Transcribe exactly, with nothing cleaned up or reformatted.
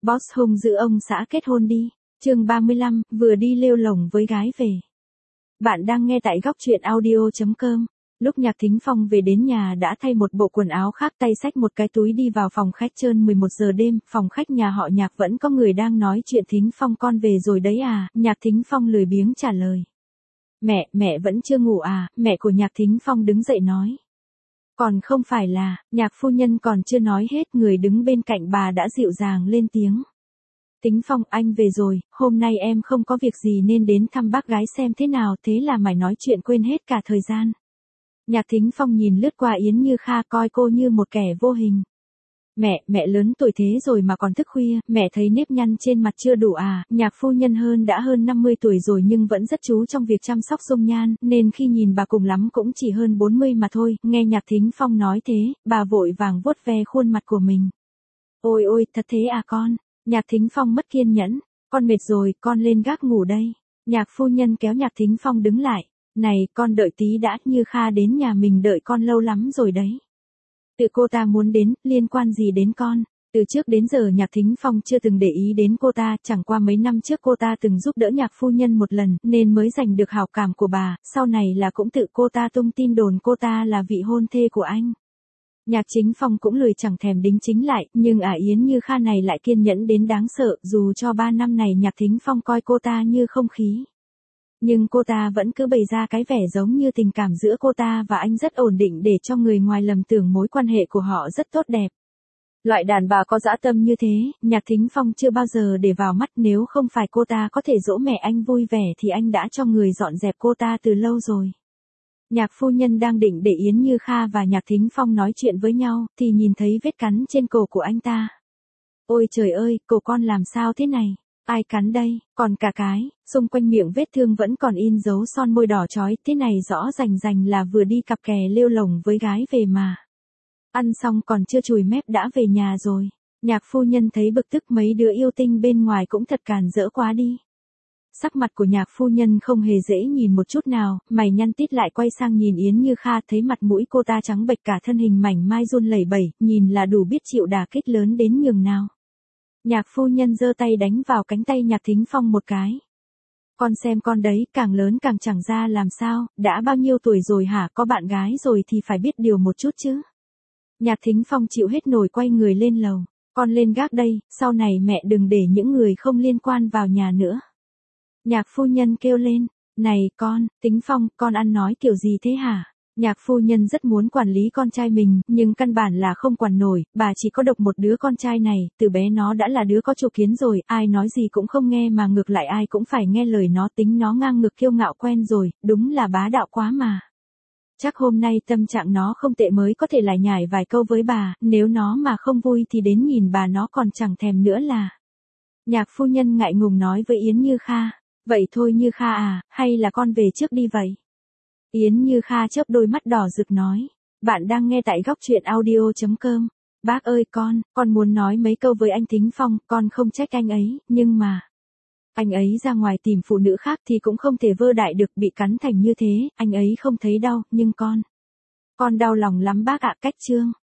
Boss hung dữ ông xã kết hôn đi. Chương ba mươi lăm, vừa đi lêu lổng với gái về. Bạn đang nghe tại góc truyện audio chấm com. Lúc Nhạc Thính Phong về đến nhà đã thay một bộ quần áo khác, tay xách một cái túi đi vào phòng khách. Trơn mười một giờ đêm, phòng khách nhà họ Nhạc vẫn có người đang nói chuyện. Thính Phong con về rồi đấy à? Nhạc Thính Phong lười biếng trả lời. Mẹ, mẹ vẫn chưa ngủ à? Mẹ của Nhạc Thính Phong đứng dậy nói. Còn không phải là, Nhạc phu nhân còn chưa nói hết, người đứng bên cạnh bà đã dịu dàng lên tiếng. Thính Phong, anh về rồi, hôm nay em không có việc gì nên đến thăm bác gái xem thế nào, thế là mày nói chuyện quên hết cả thời gian. Nhạc Thính Phong nhìn lướt qua Yến Như Kha, coi cô như một kẻ vô hình. Mẹ, mẹ lớn tuổi thế rồi mà còn thức khuya, mẹ thấy nếp nhăn trên mặt chưa đủ à? Nhạc phu nhân hơn đã hơn năm mươi tuổi rồi nhưng vẫn rất chú trong việc chăm sóc dung nhan, nên khi nhìn bà cùng lắm cũng chỉ hơn bốn mươi mà thôi. Nghe Nhạc Thính Phong nói thế, bà vội vàng vuốt ve khuôn mặt của mình. Ôi ôi, thật thế à con? Nhạc Thính Phong mất kiên nhẫn. Con mệt rồi, con lên gác ngủ đây. Nhạc phu nhân kéo Nhạc Thính Phong đứng lại. Này, con đợi tí đã, Như Kha đến nhà mình đợi con lâu lắm rồi đấy. Tự cô ta muốn đến, liên quan gì đến con? Từ trước đến giờ Nhạc Thính Phong chưa từng để ý đến cô ta, chẳng qua mấy năm trước cô ta từng giúp đỡ Nhạc phu nhân một lần, nên mới giành được hảo cảm của bà, sau này là cũng tự cô ta tung tin đồn cô ta là vị hôn thê của anh. Nhạc Chính Phong cũng lười chẳng thèm đính chính lại, nhưng ả Yến Như Kha này lại kiên nhẫn đến đáng sợ, dù cho ba năm này Nhạc Thính Phong coi cô ta như không khí. Nhưng cô ta vẫn cứ bày ra cái vẻ giống như tình cảm giữa cô ta và anh rất ổn định để cho người ngoài lầm tưởng mối quan hệ của họ rất tốt đẹp. Loại đàn bà có dã tâm như thế, Nhạc Thính Phong chưa bao giờ để vào mắt, nếu không phải cô ta có thể dỗ mẹ anh vui vẻ thì anh đã cho người dọn dẹp cô ta từ lâu rồi. Nhạc phu nhân đang định để Yến Như Kha và Nhạc Thính Phong nói chuyện với nhau, thì nhìn thấy vết cắn trên cổ của anh ta. Ôi trời ơi, cổ con làm sao thế này? Ai cắn đây? Còn cả cái, xung quanh miệng vết thương vẫn còn in dấu son môi đỏ chói, thế này rõ rành rành là vừa đi cặp kè lêu lổng với gái về mà. Ăn xong còn chưa chùi mép đã về nhà rồi. Nhạc phu nhân thấy bực tức, mấy đứa yêu tinh bên ngoài cũng thật càn rỡ quá đi. Sắc mặt của Nhạc phu nhân không hề dễ nhìn một chút nào, mày nhăn tít lại quay sang nhìn Yến Như Kha, thấy mặt mũi cô ta trắng bệch, cả thân hình mảnh mai run lẩy bẩy, nhìn là đủ biết chịu đả kích lớn đến nhường nào. Nhạc phu nhân giơ tay đánh vào cánh tay Nhạc Thính Phong một cái. Con xem con đấy, càng lớn càng chẳng ra làm sao, đã bao nhiêu tuổi rồi hả, có bạn gái rồi thì phải biết điều một chút chứ. Nhạc Thính Phong chịu hết nổi quay người lên lầu. Con lên gác đây, sau này mẹ đừng để những người không liên quan vào nhà nữa. Nhạc phu nhân kêu lên. Này con, Thính Phong, con ăn nói kiểu gì thế hả? Nhạc phu nhân rất muốn quản lý con trai mình, nhưng căn bản là không quản nổi, bà chỉ có độc một đứa con trai này, từ bé nó đã là đứa có chủ kiến rồi, ai nói gì cũng không nghe mà ngược lại ai cũng phải nghe lời nó, tính nó ngang ngược kiêu ngạo quen rồi, đúng là bá đạo quá mà. Chắc hôm nay tâm trạng nó không tệ mới có thể lại nhải vài câu với bà, nếu nó mà không vui thì đến nhìn bà nó còn chẳng thèm nữa là. Nhạc phu nhân ngại ngùng nói với Yến Như Kha, vậy thôi Như Kha à, hay là con về trước đi vậy? Yến Như Kha chớp đôi mắt đỏ rực nói, bạn đang nghe tại góc truyện audio chấm com. Bác ơi con, con muốn nói mấy câu với anh Thính Phong, con không trách anh ấy, nhưng mà anh ấy ra ngoài tìm phụ nữ khác thì cũng không thể vơ đại được, bị cắn thành như thế, anh ấy không thấy đau, nhưng con, con đau lòng lắm bác ạ. Cách chương